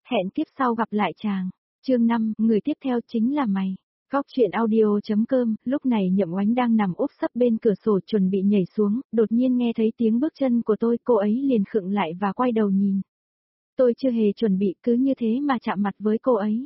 Hẹn kiếp sau gặp lại chàng. Chương 5, người tiếp theo chính là mày. Góc truyện audio.com, lúc này Nhậm Oánh đang nằm úp sấp bên cửa sổ chuẩn bị nhảy xuống, đột nhiên nghe thấy tiếng bước chân của tôi, cô ấy liền khựng lại và quay đầu nhìn. Tôi chưa hề chuẩn bị, cứ như thế mà chạm mặt với cô ấy.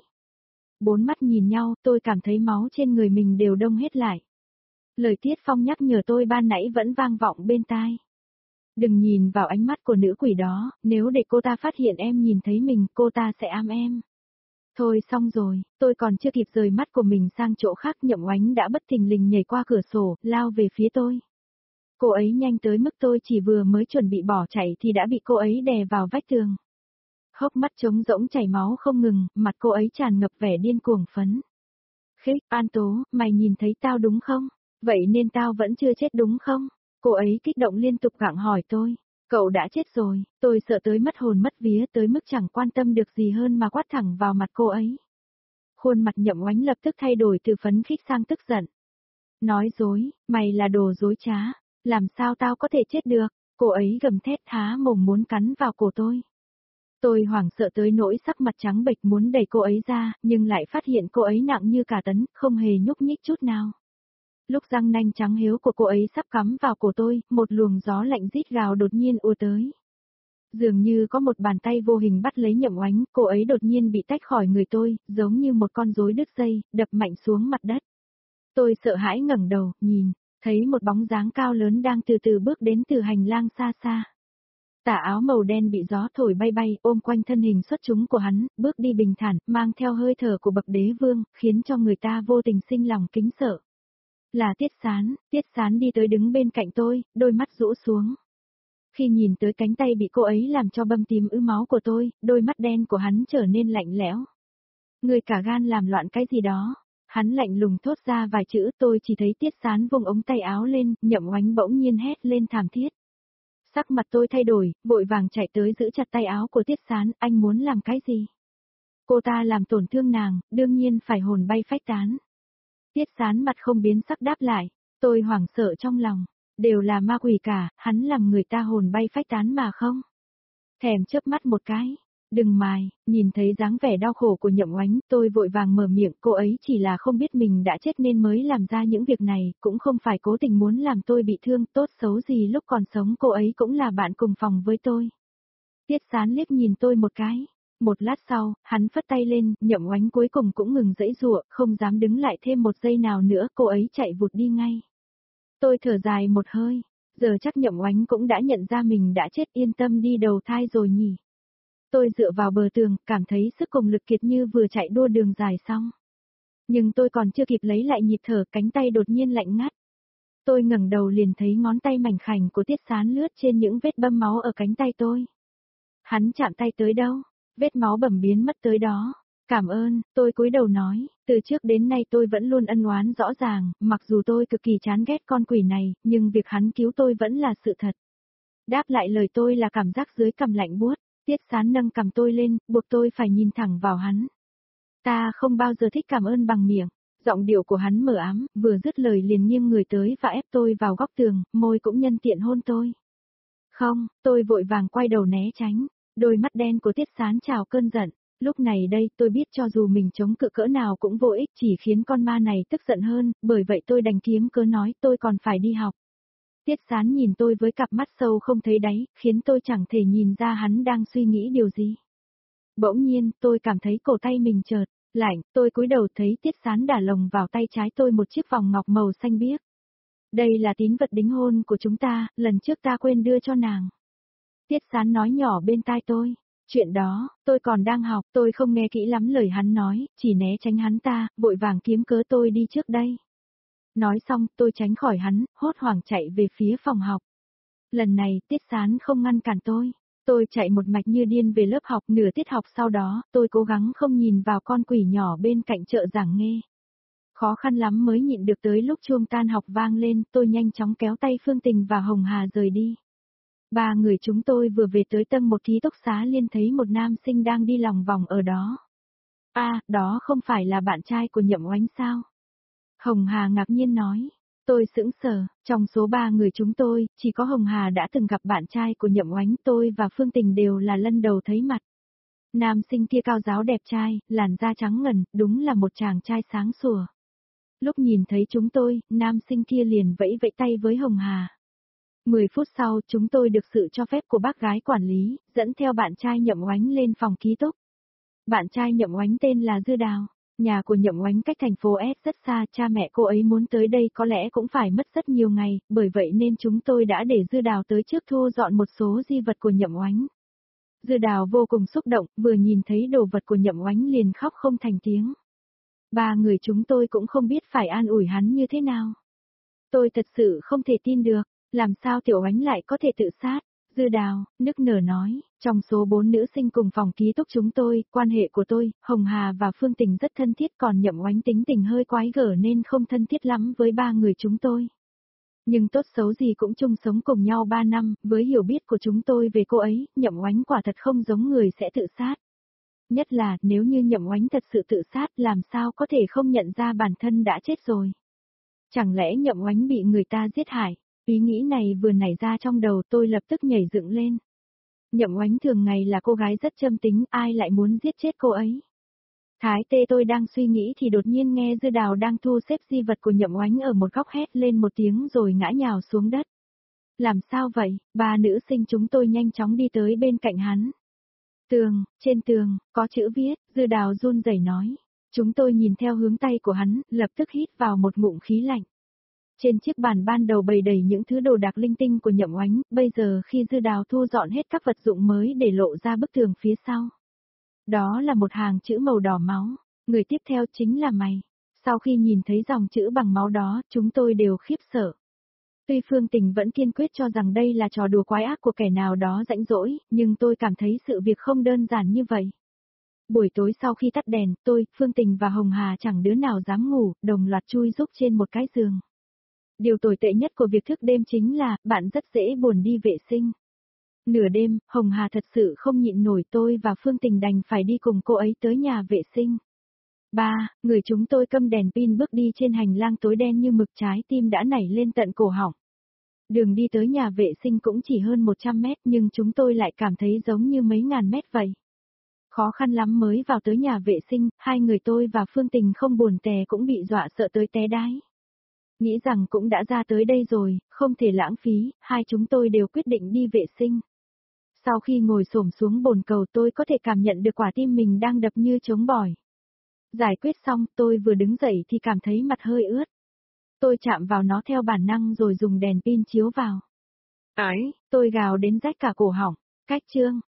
Bốn mắt nhìn nhau, tôi cảm thấy máu trên người mình đều đông hết lại. Lời Tiết Phong nhắc nhở tôi ban nãy vẫn vang vọng bên tai. Đừng nhìn vào ánh mắt của nữ quỷ đó, nếu để cô ta phát hiện em nhìn thấy mình, cô ta sẽ ám em. Thôi xong rồi, tôi còn chưa kịp rời mắt của mình sang chỗ khác, Nhậm Oánh đã bất thình lình nhảy qua cửa sổ, lao về phía tôi. Cô ấy nhanh tới mức tôi chỉ vừa mới chuẩn bị bỏ chạy thì đã bị cô ấy đè vào vách tường. Hốc mắt trống rỗng chảy máu không ngừng, mặt cô ấy tràn ngập vẻ điên cuồng phấn. Khích, An Tố, mày nhìn thấy tao đúng không? Vậy nên tao vẫn chưa chết đúng không? Cô ấy kích động liên tục gặng hỏi tôi. Cậu đã chết rồi, tôi sợ tới mất hồn mất vía tới mức chẳng quan tâm được gì hơn mà quát thẳng vào mặt cô ấy. Khuôn mặt Nhậm Oánh lập tức thay đổi từ phấn khích sang tức giận. Nói dối, mày là đồ dối trá, làm sao tao có thể chết được? Cô ấy gầm thét há mồm muốn cắn vào cổ tôi. Tôi hoảng sợ tới nỗi sắc mặt trắng bệch muốn đẩy cô ấy ra, nhưng lại phát hiện cô ấy nặng như cả tấn, không hề nhúc nhích chút nào. Lúc răng nanh trắng hiếu của cô ấy sắp cắm vào cổ tôi, một luồng gió lạnh rít gào đột nhiên ùa tới. Dường như có một bàn tay vô hình bắt lấy Nhậm Oánh, cô ấy đột nhiên bị tách khỏi người tôi, giống như một con rối đứt dây, đập mạnh xuống mặt đất. Tôi sợ hãi ngẩng đầu, nhìn, thấy một bóng dáng cao lớn đang từ từ bước đến từ hành lang xa xa. Tà áo màu đen bị gió thổi bay bay, ôm quanh thân hình xuất chúng của hắn, bước đi bình thản, mang theo hơi thở của bậc đế vương, khiến cho người ta vô tình sinh lòng kính sợ. Là Tiết Sán đi tới đứng bên cạnh tôi, đôi mắt rũ xuống. Khi nhìn tới cánh tay bị cô ấy làm cho bầm tím ứ máu của tôi, đôi mắt đen của hắn trở nên lạnh lẽo. Người cả gan làm loạn cái gì đó. Hắn lạnh lùng thốt ra vài chữ, tôi chỉ thấy Tiết Sán vùng ống tay áo lên, Nhậm Oánh bỗng nhiên hét lên thảm thiết. Sắc mặt tôi thay đổi, vội vàng chạy tới giữ chặt tay áo của Tiết Sán, anh muốn làm cái gì? Cô ta làm tổn thương nàng, đương nhiên phải hồn bay phách tán. Tiết Sán mặt không biến sắc đáp lại, tôi hoảng sợ trong lòng, đều là ma quỷ cả, hắn làm người ta hồn bay phách tán mà không. Thèm chớp mắt một cái, đừng mài, nhìn thấy dáng vẻ đau khổ của Nhậm Oánh, tôi vội vàng mở miệng, cô ấy chỉ là không biết mình đã chết nên mới làm ra những việc này, cũng không phải cố tình muốn làm tôi bị thương, tốt xấu gì lúc còn sống cô ấy cũng là bạn cùng phòng với tôi. Tiết Sán liếc nhìn tôi một cái. Một lát sau, hắn phất tay lên, Nhậm Oánh cuối cùng cũng ngừng giãy giụa, không dám đứng lại thêm một giây nào nữa, cô ấy chạy vụt đi ngay. Tôi thở dài một hơi, giờ chắc Nhậm Oánh cũng đã nhận ra mình đã chết, yên tâm đi đầu thai rồi nhỉ. Tôi dựa vào bờ tường, cảm thấy sức cùng lực kiệt như vừa chạy đua đường dài xong. Nhưng tôi còn chưa kịp lấy lại nhịp thở, cánh tay đột nhiên lạnh ngắt. Tôi ngẩng đầu liền thấy ngón tay mảnh khảnh của Tiết Sán lướt trên những vết bầm máu ở cánh tay tôi. Hắn chạm tay tới đâu? Vết máu bầm biến mất tới đó. Cảm ơn, tôi cúi đầu nói, từ trước đến nay tôi vẫn luôn ân oán rõ ràng, mặc dù tôi cực kỳ chán ghét con quỷ này, nhưng việc hắn cứu tôi vẫn là sự thật. Đáp lại lời tôi là cảm giác dưới cằm lạnh buốt, Tiết Sán nâng cằm tôi lên, buộc tôi phải nhìn thẳng vào hắn. Ta không bao giờ thích cảm ơn bằng miệng, giọng điệu của hắn mờ ám, vừa dứt lời liền nghiêng người tới và ép tôi vào góc tường, môi cũng nhân tiện hôn tôi. Không, tôi vội vàng quay đầu né tránh. Đôi mắt đen của Tiết Sán trào cơn giận, lúc này đây tôi biết cho dù mình chống cự cỡ nào cũng vô ích, chỉ khiến con ma này tức giận hơn, bởi vậy tôi đành kiếm cớ nói tôi còn phải đi học. Tiết Sán nhìn tôi với cặp mắt sâu không thấy đáy, khiến tôi chẳng thể nhìn ra hắn đang suy nghĩ điều gì. Bỗng nhiên, tôi cảm thấy cổ tay mình chợt lạnh, tôi cúi đầu thấy Tiết Sán đả lồng vào tay trái tôi một chiếc vòng ngọc màu xanh biếc. Đây là tín vật đính hôn của chúng ta, lần trước ta quên đưa cho nàng. Tiết Sán nói nhỏ bên tai tôi, chuyện đó, tôi còn đang học, tôi không nghe kỹ lắm lời hắn nói, chỉ né tránh hắn ta, vội vàng kiếm cớ tôi đi trước đây. Nói xong, tôi tránh khỏi hắn, hốt hoảng chạy về phía phòng học. Lần này, Tiết Sán không ngăn cản tôi chạy một mạch như điên về lớp học, nửa tiết học sau đó, tôi cố gắng không nhìn vào con quỷ nhỏ bên cạnh trợ giảng nghe. Khó khăn lắm mới nhịn được tới lúc chuông tan học vang lên, tôi nhanh chóng kéo tay Phương Tình và Hồng Hà rời đi. Ba người chúng tôi vừa về tới tầng một ký túc xá liền thấy một nam sinh đang đi lòng vòng ở đó. Đó không phải là bạn trai của Nhậm Oánh sao? Hồng Hà ngạc nhiên nói. Tôi sững sờ, trong số ba người chúng tôi, chỉ có Hồng Hà đã từng gặp bạn trai của Nhậm Oánh, tôi và Phương Tình đều là lần đầu thấy mặt. Nam sinh kia cao ráo đẹp trai, làn da trắng ngần, đúng là một chàng trai sáng sủa. Lúc nhìn thấy chúng tôi, nam sinh kia liền vẫy vẫy tay với Hồng Hà. 10 phút sau, chúng tôi được sự cho phép của bác gái quản lý, dẫn theo bạn trai Nhậm Oánh lên phòng ký túc. Bạn trai Nhậm Oánh tên là Dư Đào. Nhà của Nhậm Oánh cách thành phố S rất xa, cha mẹ cô ấy muốn tới đây có lẽ cũng phải mất rất nhiều ngày, bởi vậy nên chúng tôi đã để Dư Đào tới trước thu dọn một số di vật của Nhậm Oánh. Dư Đào vô cùng xúc động, vừa nhìn thấy đồ vật của Nhậm Oánh liền khóc không thành tiếng. Ba người chúng tôi cũng không biết phải an ủi hắn như thế nào. Tôi thật sự không thể tin được, làm sao Tiểu Oánh lại có thể tự sát. Dư Đào, nức nở nói, trong số 4 nữ sinh cùng phòng ký túc chúng tôi, quan hệ của tôi, Hồng Hà và Phương Tình rất thân thiết, còn Nhậm Oánh tính tình hơi quái gở nên không thân thiết lắm với ba người chúng tôi. Nhưng tốt xấu gì cũng chung sống cùng nhau 3 năm, với hiểu biết của chúng tôi về cô ấy, Nhậm Oánh quả thật không giống người sẽ tự sát. Nhất là, nếu như Nhậm Oánh thật sự tự sát, làm sao có thể không nhận ra bản thân đã chết rồi. Chẳng lẽ Nhậm Oánh bị người ta giết hại? Ý nghĩ này vừa nảy ra trong đầu tôi lập tức nhảy dựng lên. Nhậm Oánh thường ngày là cô gái rất châm tính, ai lại muốn giết chết cô ấy? Thái tê tôi đang suy nghĩ thì đột nhiên nghe Dư Đào đang thu xếp di vật của Nhậm Oánh ở một góc hét lên một tiếng rồi ngã nhào xuống đất. Làm sao vậy? Ba nữ sinh chúng tôi nhanh chóng đi tới bên cạnh hắn. Trên tường, có chữ viết, Dư Đào run rẩy nói. Chúng tôi nhìn theo hướng tay của hắn, lập tức hít vào một ngụm khí lạnh. Trên chiếc bàn ban đầu bày đầy những thứ đồ đạc linh tinh của Nhậm Oánh, bây giờ khi Dư Đào thu dọn hết các vật dụng mới để lộ ra bức tường phía sau. Đó là một hàng chữ màu đỏ máu, người tiếp theo chính là mày. Sau khi nhìn thấy dòng chữ bằng máu đó, chúng tôi đều khiếp sợ. Tuy Phương Tình vẫn kiên quyết cho rằng đây là trò đùa quái ác của kẻ nào đó rãnh rỗi, nhưng tôi cảm thấy sự việc không đơn giản như vậy. Buổi tối sau khi tắt đèn, tôi, Phương Tình và Hồng Hà chẳng đứa nào dám ngủ, đồng loạt chui rúc trên một cái giường. Điều tồi tệ nhất của việc thức đêm chính là, bạn rất dễ buồn đi vệ sinh. Nửa đêm, Hồng Hà thật sự không nhịn nổi, tôi và Phương Tình đành phải đi cùng cô ấy tới nhà vệ sinh. Người chúng tôi câm đèn pin bước đi trên hành lang tối đen như mực, trái tim đã nảy lên tận cổ họng. Đường đi tới nhà vệ sinh cũng chỉ hơn 100 mét nhưng chúng tôi lại cảm thấy giống như mấy ngàn mét vậy. Khó khăn lắm mới vào tới nhà vệ sinh, hai người tôi và Phương Tình không buồn tè cũng bị dọa sợ tới té đái. Nghĩ rằng cũng đã ra tới đây rồi, không thể lãng phí, hai chúng tôi đều quyết định đi vệ sinh. Sau khi ngồi xổm xuống bồn cầu tôi có thể cảm nhận được quả tim mình đang đập như trống bỏi. Giải quyết xong, tôi vừa đứng dậy thì cảm thấy mặt hơi ướt. Tôi chạm vào nó theo bản năng rồi dùng đèn pin chiếu vào. Tôi gào đến rách cả cổ họng. Cách chương.